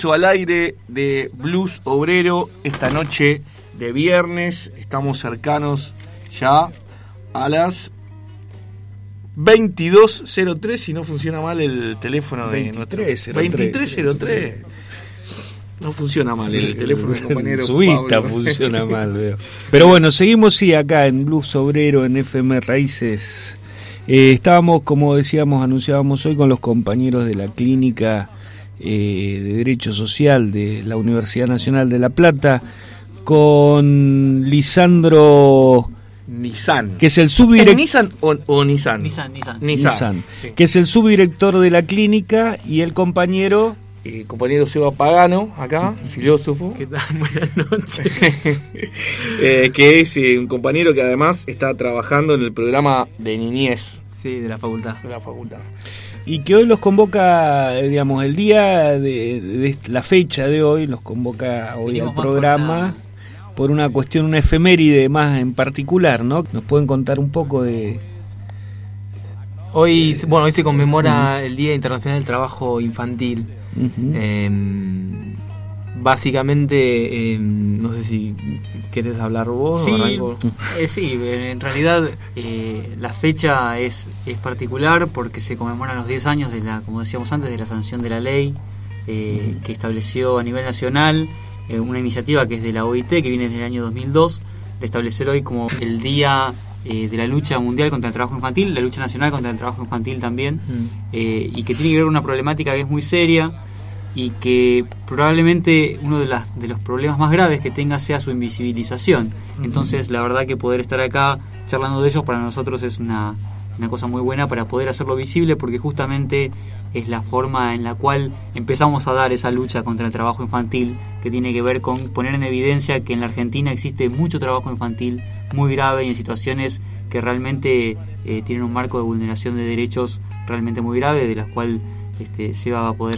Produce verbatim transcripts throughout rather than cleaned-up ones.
Al aire de Blues Obrero esta noche de viernes. Estamos cercanos ya a las veintidós cero tres, si no funciona mal el teléfono de veintitrés cero tres. No funciona mal el teléfono del compañero Su vista funciona mal, veo. Pero bueno, seguimos sí acá en Blues Obrero en F M Raíces. Eh, estábamos, como decíamos, anunciábamos hoy con los compañeros de la clínica Eh, de Derecho Social de la Universidad Nacional de La Plata, con Lisandro Nissan, que es el subdirector. ¿Nissan o, o Nissan? Nissan, Nissan. Nissan, Nissan sí. Que que es el subdirector de la clínica, y el compañero eh, compañero Seba Pagano, acá, filósofo. ¿Qué tal? Buenas noches. eh, que es eh, un compañero que además está trabajando en el programa de niñez. Sí, de la facultad. De la facultad. Y que hoy los convoca, eh, digamos, el día de, de la fecha de hoy, los convoca hoy Venimos al más programa por una cuestión, una efeméride más en particular, ¿no? ¿Nos pueden contar un poco de...? Hoy, bueno, hoy se conmemora uh-huh. el Día Internacional del Trabajo Infantil. Uh-huh. Eh, básicamente, eh, no sé si querés hablar vos. Sí, o algo. Eh, sí, en realidad eh, la fecha es, es particular porque se conmemoran los diez años de la, como decíamos antes, de la sanción de la ley eh, que estableció a nivel nacional eh, una iniciativa que es de la O I T, que viene desde el año dos mil dos, de establecer hoy como el Día eh, de la lucha mundial contra el trabajo infantil, la lucha nacional contra el trabajo infantil también, mm. eh, y que tiene que ver con una problemática que es muy seria y que probablemente uno de, las, de los problemas más graves que tenga sea su invisibilización. Entonces, la verdad que poder estar acá charlando de ellos para nosotros es una, una cosa muy buena para poder hacerlo visible, porque justamente es la forma en la cual empezamos a dar esa lucha contra el trabajo infantil, que tiene que ver con poner en evidencia que en la Argentina existe mucho trabajo infantil muy grave y en situaciones que realmente eh, tienen un marco de vulneración de derechos realmente muy grave, de las cuales Este, se va a poder...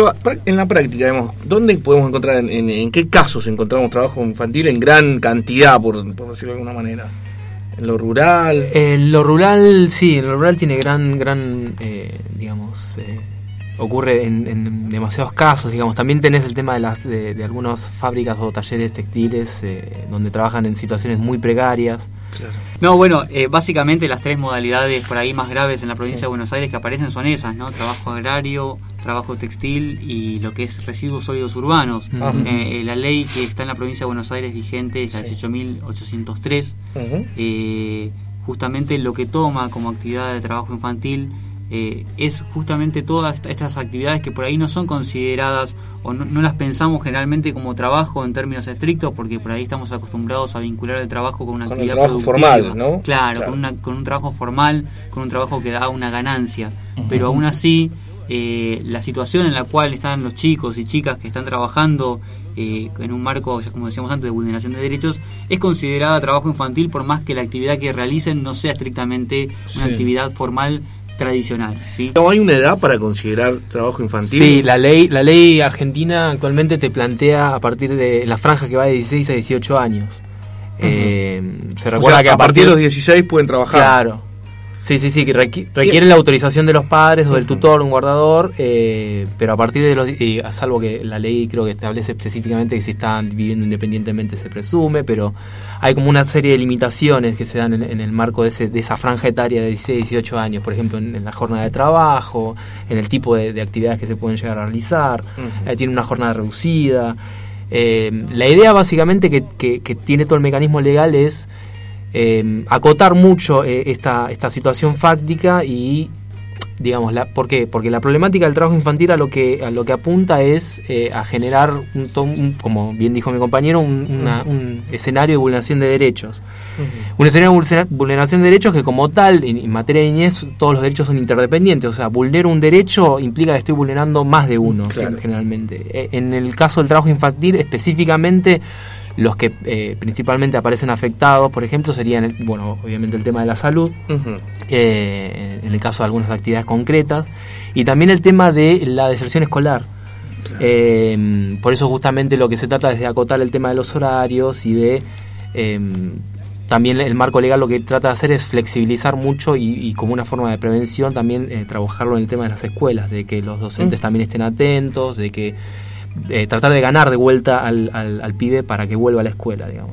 En la práctica, digamos, ¿dónde podemos encontrar, en, en, en qué casos encontramos trabajo infantil en gran cantidad, por, por decirlo de alguna manera? ¿En lo rural? En lo rural, sí, en lo rural tiene gran, gran, eh, digamos, eh, ocurre en, en demasiados casos, digamos. También tenés el tema de las de, de algunas fábricas o talleres textiles eh, donde trabajan en situaciones muy precarias. Claro. No, bueno, eh, básicamente las tres modalidades por ahí más graves en la provincia sí. de Buenos Aires que aparecen son esas, ¿no? Trabajo agrario, trabajo textil y lo que es residuos sólidos urbanos. Uh-huh. Eh, la ley que está en la provincia de Buenos Aires vigente es la dieciocho mil ochocientos tres. Uh-huh. Eh, justamente lo que toma como actividad de trabajo infantil Eh, es justamente todas estas actividades que por ahí no son consideradas o no, no las pensamos generalmente como trabajo en términos estrictos, porque por ahí estamos acostumbrados a vincular el trabajo con una con actividad el trabajo productiva, formal, ¿no? Claro, claro. Con, una, con un trabajo formal, con un trabajo que da una ganancia, uh-huh. pero aún así eh, la situación en la cual están los chicos y chicas que están trabajando eh, en un marco, ya como decíamos antes, de vulneración de derechos, es considerada trabajo infantil por más que la actividad que realicen no sea estrictamente una sí. actividad formal tradicional, ¿sí? ¿No hay una edad para considerar trabajo infantil? Sí, la ley la ley argentina actualmente te plantea a partir de la franja que va de dieciséis a dieciocho años. Uh-huh. Eh, se recuerda o sea, que a, a partir de los dieciséis pueden trabajar. Claro. Sí, sí, sí, que requ- requieren la autorización de los padres o del uh-huh. tutor, un guardador, eh, pero a partir de los... Eh, salvo que la ley creo que establece específicamente que si están viviendo independientemente se presume, pero hay como una serie de limitaciones que se dan en, en el marco de, ese, de esa franja etaria de dieciséis a dieciocho años, por ejemplo, en, en la jornada de trabajo, en el tipo de, de actividades que se pueden llegar a realizar, uh-huh. eh, tiene una jornada reducida. Eh, la idea básicamente que, que, que tiene todo el mecanismo legal es... Eh, acotar mucho eh, esta, esta situación fáctica y digamos la, ¿por qué? Porque la problemática del trabajo infantil a lo que a lo que apunta es eh, a generar un, un, como bien dijo mi compañero un, una, un escenario de vulneración de derechos uh-huh. un escenario de vulneración de derechos que como tal en, en materia de niñez todos los derechos son interdependientes, o sea, vulnero un derecho implica que estoy vulnerando más de uno, claro. ¿sí? Generalmente en el caso del trabajo infantil específicamente los que eh, principalmente aparecen afectados, por ejemplo, serían, bueno, obviamente el tema de la salud, uh-huh. eh, en el caso de algunas actividades concretas, y también el tema de la deserción escolar. Claro. Eh, por eso justamente lo que se trata es de acotar el tema de los horarios y de... Eh, también el marco legal lo que trata de hacer es flexibilizar mucho y, y como una forma de prevención también eh, trabajarlo en el tema de las escuelas, de que los docentes uh-huh. también estén atentos, de que eh, tratar de ganar de vuelta al, al, al pibe para que vuelva a la escuela, digamos.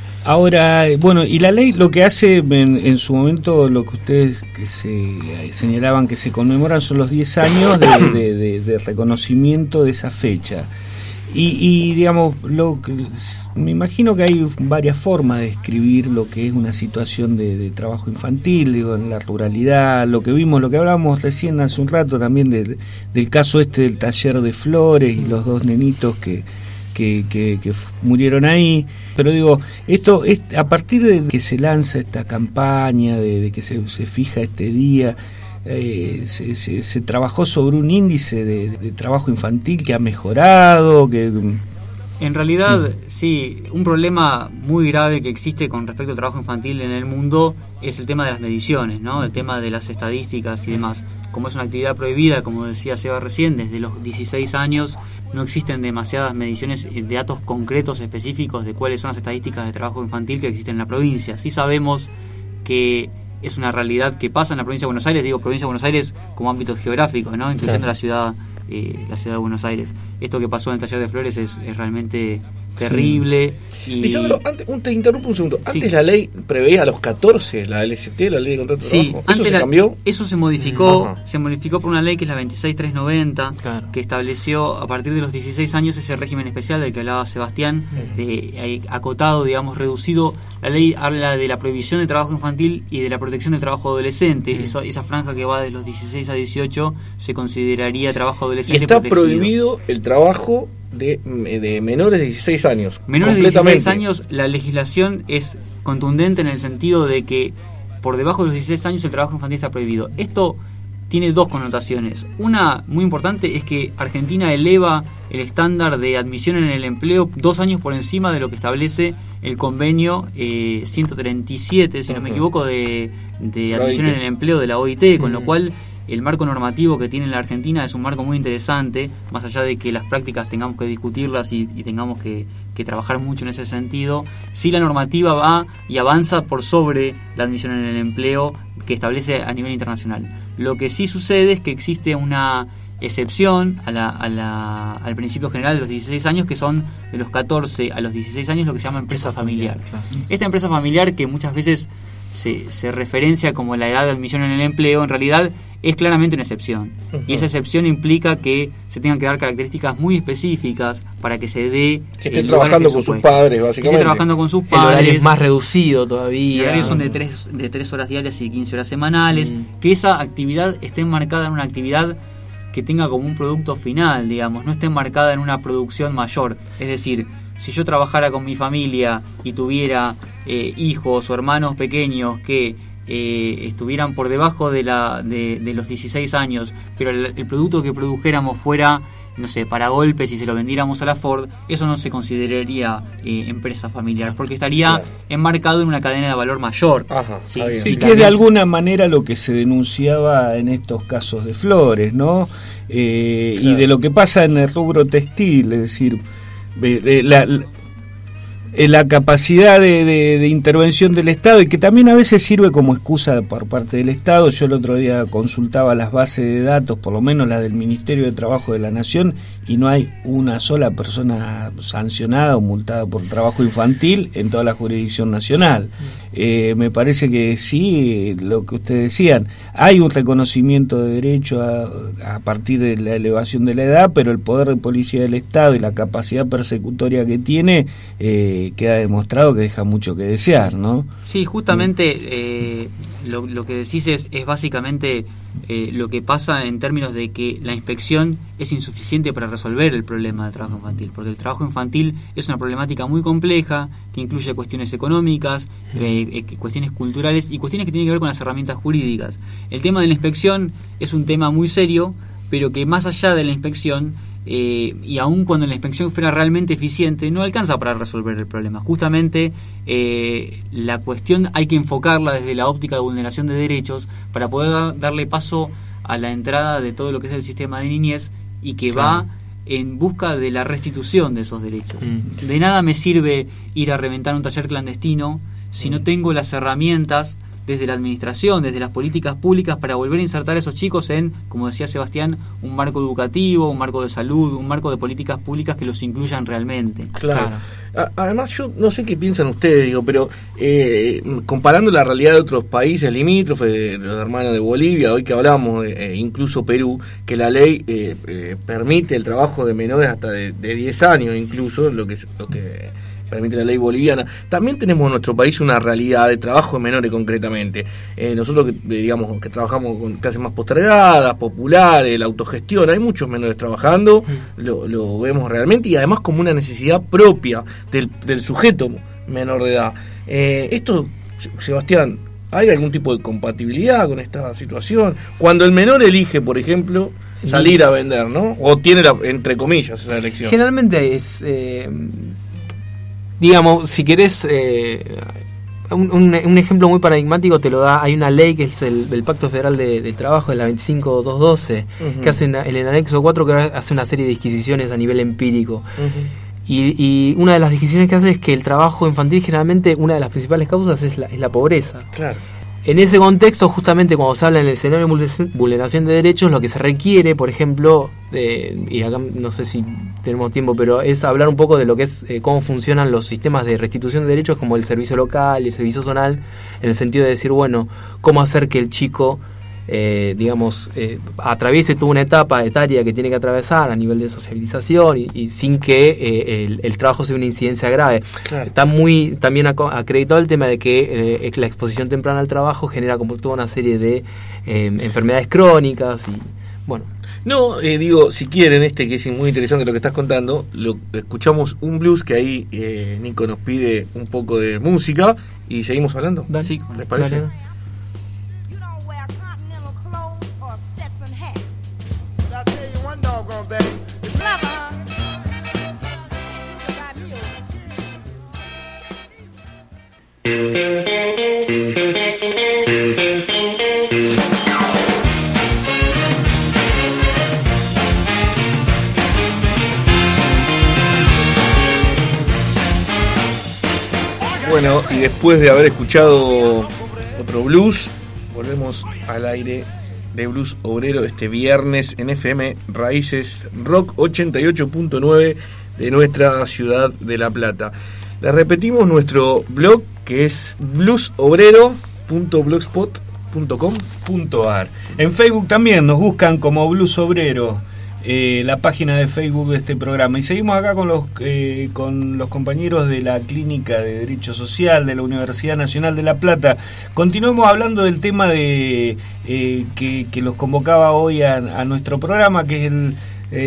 Ahora, bueno, y la ley lo que hace en, en su momento, lo que ustedes que se señalaban que se conmemoran son los diez años de, de, de, de reconocimiento de esa fecha. Y, y digamos, lo que, me imagino que hay varias formas de describir lo que es una situación de, de trabajo infantil, digo, en la ruralidad, lo que vimos, lo que hablábamos recién hace un rato también de, del caso este del taller de flores y los dos nenitos que Que, que, que murieron ahí. Pero digo, esto es a partir de que se lanza esta campaña, de, de que se, se fija este día, eh, se, se, se trabajó sobre un índice de, de trabajo infantil que ha mejorado, que... En realidad, mm. sí, un problema muy grave que existe con respecto al trabajo infantil en el mundo es el tema de las mediciones, ¿no? El tema de las estadísticas y demás. Como es una actividad prohibida, como decía Seba recién, desde los dieciséis años no existen demasiadas mediciones de datos concretos específicos de cuáles son las estadísticas de trabajo infantil que existen en la provincia. Sí sabemos que es una realidad que pasa en la provincia de Buenos Aires, digo provincia de Buenos Aires como ámbito geográfico, ¿no? Incluyendo claro. la ciudad eh, la ciudad de Buenos Aires. Esto que pasó en el taller de flores es, es realmente terrible. Sí. Y... Lisandro, antes, un, te interrumpo un segundo. Sí. Antes la ley preveía a los catorce, la L S T, la ley de contrato de sí, trabajo. ¿Eso antes se la, cambió? Eso se modificó, Ajá. se modificó por una ley que es la veintiséis mil trescientos noventa, claro. que estableció a partir de los dieciséis años ese régimen especial del que hablaba Sebastián, uh-huh. de, acotado, digamos, reducido. La ley habla de la prohibición de trabajo infantil y de la protección del trabajo adolescente. Uh-huh. Eso, esa franja que va de los dieciséis a dieciocho se consideraría trabajo adolescente. Y está protegido. prohibido el trabajo de, de menores de dieciséis años. Menores de dieciséis años, la legislación es contundente en el sentido de que por debajo de los dieciséis años el trabajo infantil está prohibido. Esto tiene dos connotaciones. Una muy importante es que Argentina eleva el estándar de admisión en el empleo dos años por encima de lo que establece el convenio eh, ciento treinta y siete, si uh-huh. no me equivoco, de, de admisión en el empleo de la O I T, con uh-huh. lo cual el marco normativo que tiene la Argentina es un marco muy interesante, más allá de que las prácticas tengamos que discutirlas y, y tengamos que, que trabajar mucho en ese sentido. Sí, la normativa va y avanza por sobre la admisión en el empleo que establece a nivel internacional. Lo que sí sucede es que existe una excepción a la, a la, al principio general de los dieciséis años, que son de los catorce a los dieciséis años lo que se llama empresa familiar. Esta empresa familiar, que muchas veces se, se referencia como la edad de admisión en el empleo, en realidad es claramente una excepción. Uh-huh. Y esa excepción implica que se tengan que dar características muy específicas para que se dé... Que estén trabajando con sus padres, básicamente. Que estén trabajando con sus padres. El horario es más reducido todavía. El horario son de tres, de tres horas diarias y quince horas semanales. Mm. Que esa actividad esté enmarcada en una actividad que tenga como un producto final, digamos. No esté enmarcada en una producción mayor. Es decir, si yo trabajara con mi familia y tuviera eh, hijos o hermanos pequeños que... Eh, estuvieran por debajo de la de, de los dieciséis años, pero el, el producto que produjéramos fuera, no sé, para golpes y se lo vendiéramos a la Ford, eso no se consideraría eh, empresa familiar, porque estaría claro. enmarcado en una cadena de valor mayor. Ajá, sí, sí, que es de alguna manera lo que se denunciaba en estos casos de flores, ¿no? Eh, claro. Y de lo que pasa en el rubro textil, es decir, eh, la, la la capacidad de, de, de intervención del Estado, y que también a veces sirve como excusa por parte del Estado. Yo el otro día consultaba las bases de datos, por lo menos las del Ministerio de Trabajo de la Nación, y no hay una sola persona sancionada o multada por trabajo infantil en toda la jurisdicción nacional. Eh, me parece que sí, lo que ustedes decían, hay un reconocimiento de derecho a, a partir de la elevación de la edad, pero el poder de policía del Estado y la capacidad persecutoria que tiene eh, queda demostrado que deja mucho que desear, ¿no? Sí, justamente eh, lo, lo que decís es, es básicamente eh, lo que pasa en términos de que la inspección es insuficiente para resolver el problema del trabajo infantil, porque el trabajo infantil es una problemática muy compleja que incluye cuestiones económicas, eh, eh, cuestiones culturales y cuestiones que tienen que ver con las herramientas jurídicas. El tema de la inspección es un tema muy serio, pero que más allá de la inspección, Eh, y aun cuando la inspección fuera realmente eficiente, no alcanza para resolver el problema. Justamente eh, la cuestión hay que enfocarla desde la óptica de vulneración de derechos para poder dar, darle paso a la entrada de todo lo que es el sistema de niñez y que claro. va en busca de la restitución de esos derechos. Mm. De nada me sirve ir a reventar un taller clandestino si no tengo las herramientas desde la administración, desde las políticas públicas, para volver a insertar a esos chicos en, como decía Sebastián, un marco educativo, un marco de salud, un marco de políticas públicas que los incluyan realmente. Claro. claro. Además, yo no sé qué piensan ustedes, digo, pero eh, comparando la realidad de otros países limítrofes, de los hermanos de Bolivia, hoy que hablamos, eh, incluso Perú, que la ley eh, eh, permite el trabajo de menores hasta de, de diez años, incluso, lo que, lo que permite la ley boliviana. También tenemos en nuestro país una realidad de trabajo de menores concretamente. Eh, nosotros que digamos que trabajamos con clases más postergadas, populares, la autogestión, hay muchos menores trabajando, lo, lo vemos realmente, y además como una necesidad propia del, del sujeto menor de edad. Eh, esto, Sebastián, ¿hay algún tipo de compatibilidad con esta situación? Cuando el menor elige, por ejemplo, salir a vender, ¿no? O tiene, la, entre comillas, esa elección. Generalmente es... Eh, digamos, si querés, eh, un, un, un ejemplo muy paradigmático te lo da, hay una ley que es el, el Pacto Federal de, del Trabajo, de la veinticinco mil doscientos doce, uh-huh. que hace una, en el anexo cuatro, que hace una serie de disquisiciones a nivel empírico. Uh-huh. Y, y una de las disquisiciones que hace es que el trabajo infantil, generalmente, una de las principales causas es la, es la pobreza. Claro. En ese contexto, justamente cuando se habla en el escenario de vulneración de derechos, lo que se requiere, por ejemplo, eh, y acá no sé si tenemos tiempo, pero es hablar un poco de lo que es eh, cómo funcionan los sistemas de restitución de derechos, como el servicio local y el servicio zonal, en el sentido de decir, bueno, cómo hacer que el chico, eh, digamos, eh, atraviese toda una etapa etaria que tiene que atravesar a nivel de sociabilización y, y sin que eh, el, el trabajo sea una incidencia grave. Claro. Está muy también acreditado el tema de que eh, la exposición temprana al trabajo genera como toda una serie de eh, enfermedades crónicas y bueno. No, eh, digo, si quieren, este que es muy interesante lo que estás contando, lo escuchamos un blues que ahí eh, Nico nos pide un poco de música y seguimos hablando. Dale. Sí, ¿les parece? Dale. Bueno, y después de haber escuchado otro blues, volvemos al aire de Blues Obrero este viernes en F M Raíces Rock ochenta y ocho punto nueve de nuestra ciudad de La Plata. Les repetimos nuestro blog, que es blues obrero punto blogspot punto com punto a r. En Facebook también nos buscan como Blues Obrero, eh, la página de Facebook de este programa. Y seguimos acá con los eh, con los compañeros de la Clínica de Derecho Social de la Universidad Nacional de La Plata. Continuamos hablando del tema de eh, que, que los convocaba hoy a, a nuestro programa, que es el,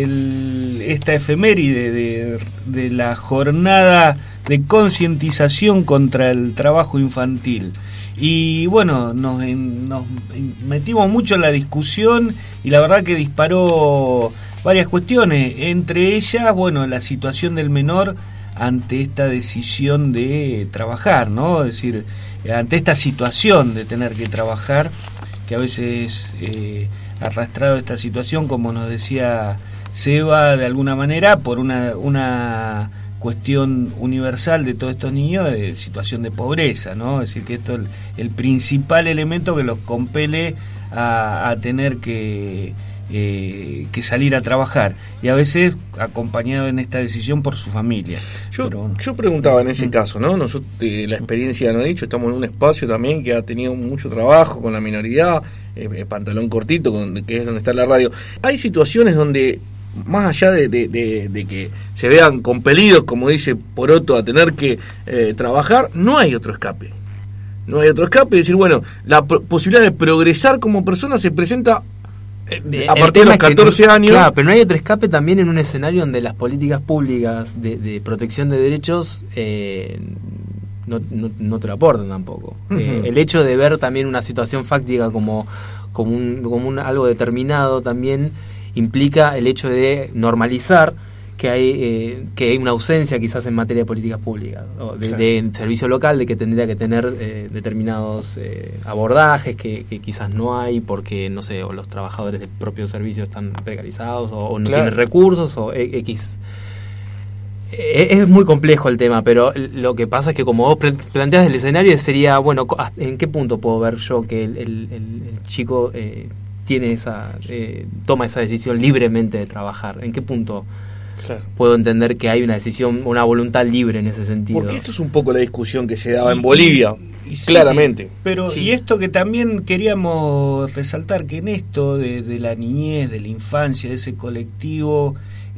el esta efeméride de, de la jornada de concientización contra el trabajo infantil. Y bueno, nos, en, nos metimos mucho en la discusión y la verdad que disparó varias cuestiones, entre ellas, bueno, la situación del menor ante esta decisión de trabajar, ¿no? Es decir, ante esta situación de tener que trabajar, que a veces eh, arrastrado esta situación, como nos decía Seba, de alguna manera, por una... una cuestión universal de todos estos niños de situación de pobreza, ¿no? Es decir, que esto es el, el principal elemento que los compele a, a tener que, eh, que salir a trabajar, y a veces acompañado en esta decisión por su familia. Yo, Pero, bueno. yo preguntaba en ese mm. caso, ¿no? Nosotros, eh, la experiencia nos ha dicho, estamos en un espacio también que ha tenido mucho trabajo con la minoridad, eh, pantalón cortito, con, que es donde está la radio. Hay situaciones donde más allá de, de, de, de que se vean compelidos, como dice Poroto, a tener que eh, trabajar, no hay otro escape. No hay otro escape, es decir, bueno, la pro- posibilidad de progresar como persona se presenta eh, a partir de los catorce no, años. Claro, pero no hay otro escape también en un escenario donde las políticas públicas de, de protección de derechos eh, no, no, no te lo aportan tampoco. Uh-huh. Eh, el hecho de ver también una situación fáctica como, como, un, como un, algo determinado también implica el hecho de normalizar que hay eh, que hay una ausencia quizás en materia de políticas públicas, o de, claro. de servicio local, de que tendría que tener eh, determinados eh, abordajes que, que quizás no hay porque, no sé, o los trabajadores del propio servicio están precarizados o, o no claro. tienen recursos o X Es muy complejo el tema, pero lo que pasa es que como vos planteas el escenario sería, bueno, ¿en qué punto puedo ver yo que el, el, el chico eh, tiene esa eh, toma esa decisión libremente de trabajar? ¿En qué punto claro. puedo entender que hay una decisión, una voluntad libre en ese sentido? Porque esto es un poco la discusión que se daba en Bolivia, y, y, claramente. Sí, pero sí. Y esto que también queríamos resaltar, que en esto de, de la niñez, de la infancia, de ese colectivo...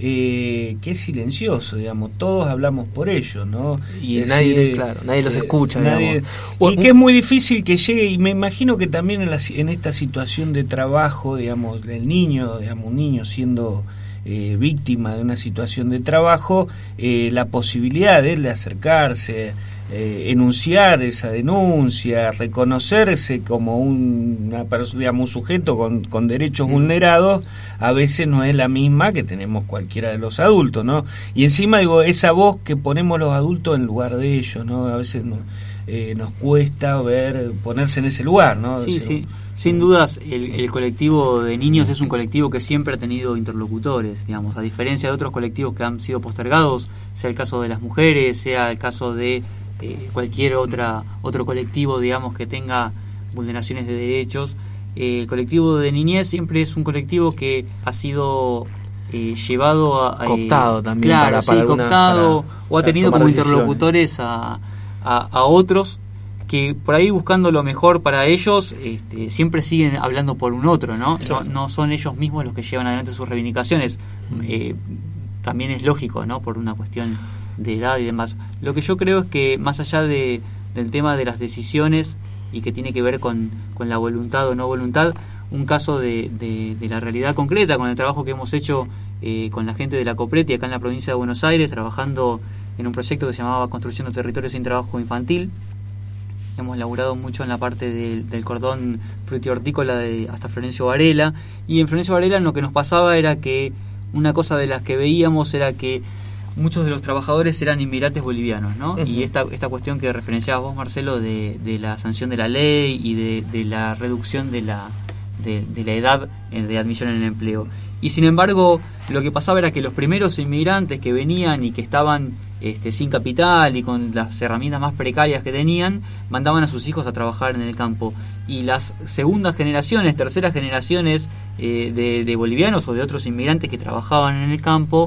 Eh, que es silencioso, digamos, todos hablamos por ellos, ¿no? Y es nadie, decir, claro, nadie los eh, escucha, nadie, y que es muy difícil que llegue, y me imagino que también en, la, en esta situación de trabajo, digamos, el niño, digamos, un niño siendo eh, víctima de una situación de trabajo, eh, la posibilidad de él de acercarse, eh, enunciar esa denuncia, reconocerse como un, una, digamos, un sujeto con, con derechos mm. vulnerados, a veces no es la misma que tenemos cualquiera de los adultos, ¿no? Y encima, digo, esa voz que ponemos los adultos en lugar de ellos, ¿no? A veces no, eh, nos cuesta ver, ponerse en ese lugar, ¿no? Sí, o sea, sí. Sin dudas, el, el colectivo de niños es un colectivo que siempre ha tenido interlocutores, digamos, a diferencia de otros colectivos que han sido postergados, sea el caso de las mujeres, sea el caso de eh, cualquier otra otro colectivo, digamos, que tenga vulneraciones de derechos. Eh, el colectivo de niñez siempre es un colectivo que ha sido eh, llevado a... Eh, cooptado también. Claro, para, sí, para cooptado, una, o ha tenido como decisiones. interlocutores a, a, a otros que por ahí buscando lo mejor para ellos, este, siempre siguen hablando por un otro, ¿no? No, no son ellos mismos los que llevan adelante sus reivindicaciones. Eh, también es lógico, ¿no? Por una cuestión de edad y demás. Lo que yo creo es que más allá de, del tema de las decisiones y que tiene que ver con, con la voluntad o no voluntad, un caso de, de, de la realidad concreta, con el trabajo que hemos hecho eh, con la gente de la COPRETI acá en la provincia de Buenos Aires, trabajando en un proyecto que se llamaba Construyendo Territorios sin Trabajo Infantil. Hemos laburado mucho en la parte del, del cordón frutihortícola de, hasta Florencio Varela, y en Florencio Varela lo que nos pasaba era que una cosa de las que veíamos era que muchos de los trabajadores eran inmigrantes bolivianos, ¿no? Uh-huh. Y esta esta cuestión que referenciabas vos, Marcelo, de, de la sanción de la ley y de, de la reducción de la de, de la edad de admisión en el empleo. Y sin embargo, lo que pasaba era que los primeros inmigrantes que venían y que estaban este, sin capital y con las herramientas más precarias que tenían, mandaban a sus hijos a trabajar en el campo. Y las segundas generaciones, terceras generaciones eh, de, de bolivianos o de otros inmigrantes que trabajaban en el campo,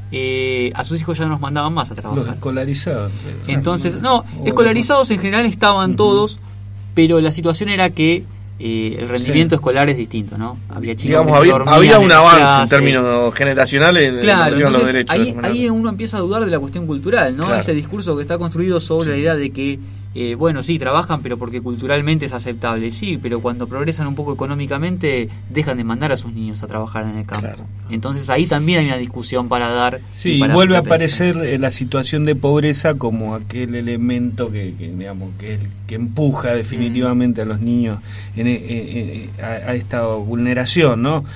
Eh, a sus hijos ya no los mandaban más a trabajar. Los escolarizados. Entonces, no, escolarizados en general estaban uh-huh. todos, pero la situación era que eh, el rendimiento sí. escolar es distinto, ¿no? Había chicos Digamos, que había, se había un en avance clases. en términos generacionales en claro, relación a los entonces, derechos. Ahí, ahí uno empieza a dudar de la cuestión cultural, ¿no? Claro. Ese discurso que está construido sobre sí. la idea de que Eh, bueno, sí, trabajan, pero porque culturalmente es aceptable. Sí, pero cuando progresan un poco económicamente, dejan de mandar a sus niños a trabajar en el campo. Claro. Entonces ahí también hay una discusión para dar. Sí, y para vuelve a aparecer eh, la situación de pobreza como aquel elemento que, que digamos que, el, que empuja definitivamente mm. a los niños en, en, en, a, a esta vulneración, ¿no?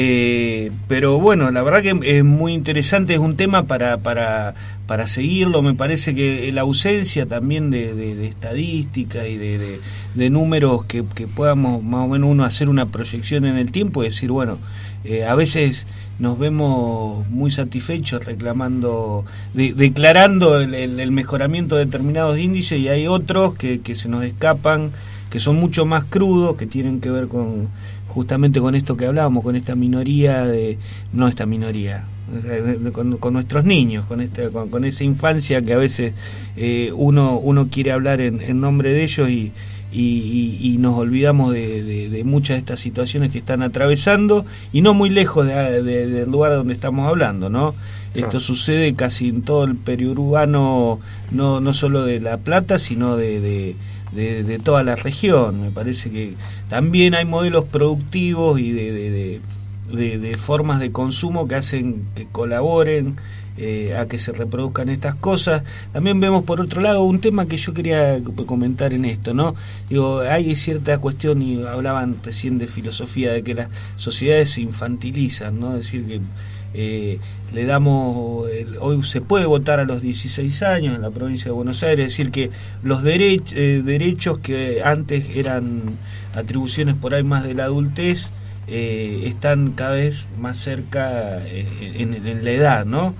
Eh, pero bueno, la verdad que es muy interesante, es un tema para para para seguirlo. Me parece que la ausencia también de, de, de estadísticas y de, de, de números que, que podamos más o menos uno hacer una proyección en el tiempo y decir, bueno, eh, a veces nos vemos muy satisfechos reclamando, de, declarando el, el, el mejoramiento de determinados índices, y hay otros que, que se nos escapan, que son mucho más crudos, que tienen que ver con justamente con esto que hablábamos, con esta minoría de, no esta minoría, Con, con nuestros niños, con este, con, con esa infancia que a veces eh, uno uno quiere hablar en, en nombre de ellos y, y, y, y nos olvidamos de, de, de muchas de estas situaciones que están atravesando, y no muy lejos de, de, del lugar donde estamos hablando, ¿no? Esto ah. sucede casi en todo el periurbano, no, no solo de La Plata, sino de, de De, de toda la región. Me parece que también hay modelos productivos y de, de, de, de, de formas de consumo que hacen que colaboren eh, a que se reproduzcan estas cosas. También vemos por otro lado un tema que yo quería comentar en esto, ¿no? Digo, hay cierta cuestión, y hablaban recién de filosofía, de que las sociedades se infantilizan, ¿no? Es decir, que Eh, le damos el, hoy se puede votar a los dieciséis años en la provincia de Buenos Aires, es decir que los derech, eh, derechos que antes eran atribuciones por ahí más de la adultez eh, están cada vez más cerca eh, en, en la edad, ¿no?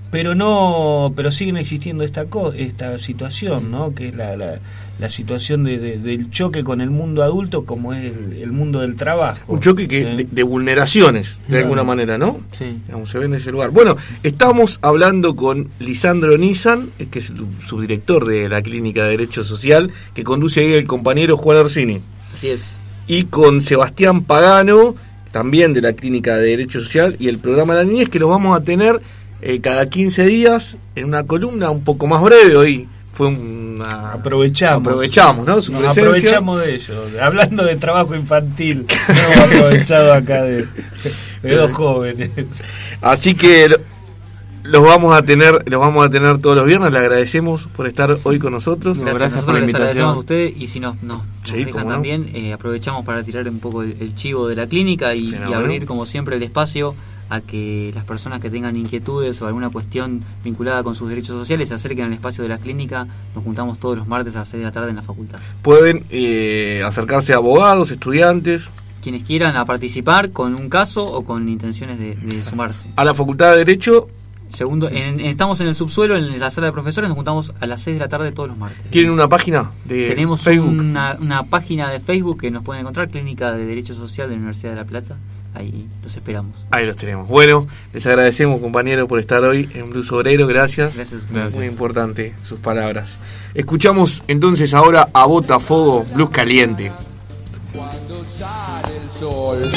pero no, pero siguen existiendo esta co esta situación, ¿no? Que es la, la, la situación de, de, del choque con el mundo adulto, como es el, el mundo del trabajo. Un choque que, ¿eh? de, de vulneraciones, de alguna manera, ¿no? Sí. Digamos, se ve en ese lugar. Bueno, estamos hablando con Lisandro Nizan, que es el subdirector de la Clínica de Derecho Social, que conduce ahí el compañero Juan Orsini. Así es. Y con Sebastián Pagano, también de la Clínica de Derecho Social, y el programa La Niñez, que los vamos a tener eh, cada quince días en una columna un poco más breve. Hoy fue una... Aprovechamos. Aprovechamos, ¿no? Su Nos presencia. aprovechamos de ello. Hablando de trabajo infantil, nos hemos aprovechado acá de, de dos jóvenes. Así que lo- los vamos a tener, los vamos a tener todos los viernes. Le agradecemos por estar hoy con nosotros. Gracias. Gracias, por la nosotros les agradecemos a invitación. ustedes y si nos, nos, nos Sí, dejan cómo no. también, eh, aprovechamos para tirar un poco el, el chivo de la clínica y, y Fenómeno. abrir como siempre el espacio a que las personas que tengan inquietudes o alguna cuestión vinculada con sus derechos sociales se acerquen al espacio de la clínica. Nos juntamos todos los martes a las seis de la tarde en la facultad. Pueden eh, acercarse a abogados, estudiantes, Quienes quieran a participar con un caso o con intenciones de, de sumarse. a la Facultad de Derecho. Segundo, en- en- estamos en el subsuelo, en la sala de profesores, nos juntamos a las seis de la tarde todos los martes. Tienen una página de Tenemos Facebook. Una, una página de Facebook que nos pueden encontrar, Clínica de Derecho Social de la Universidad de La Plata. Ahí los esperamos. Ahí los tenemos. Bueno, les agradecemos, compañeros, por estar hoy en Blues Obrero. Gracias. Gracias a ustedes. Muy importante sus palabras. Escuchamos entonces ahora a Botafogo, Blues Caliente. Cuando sale el sol.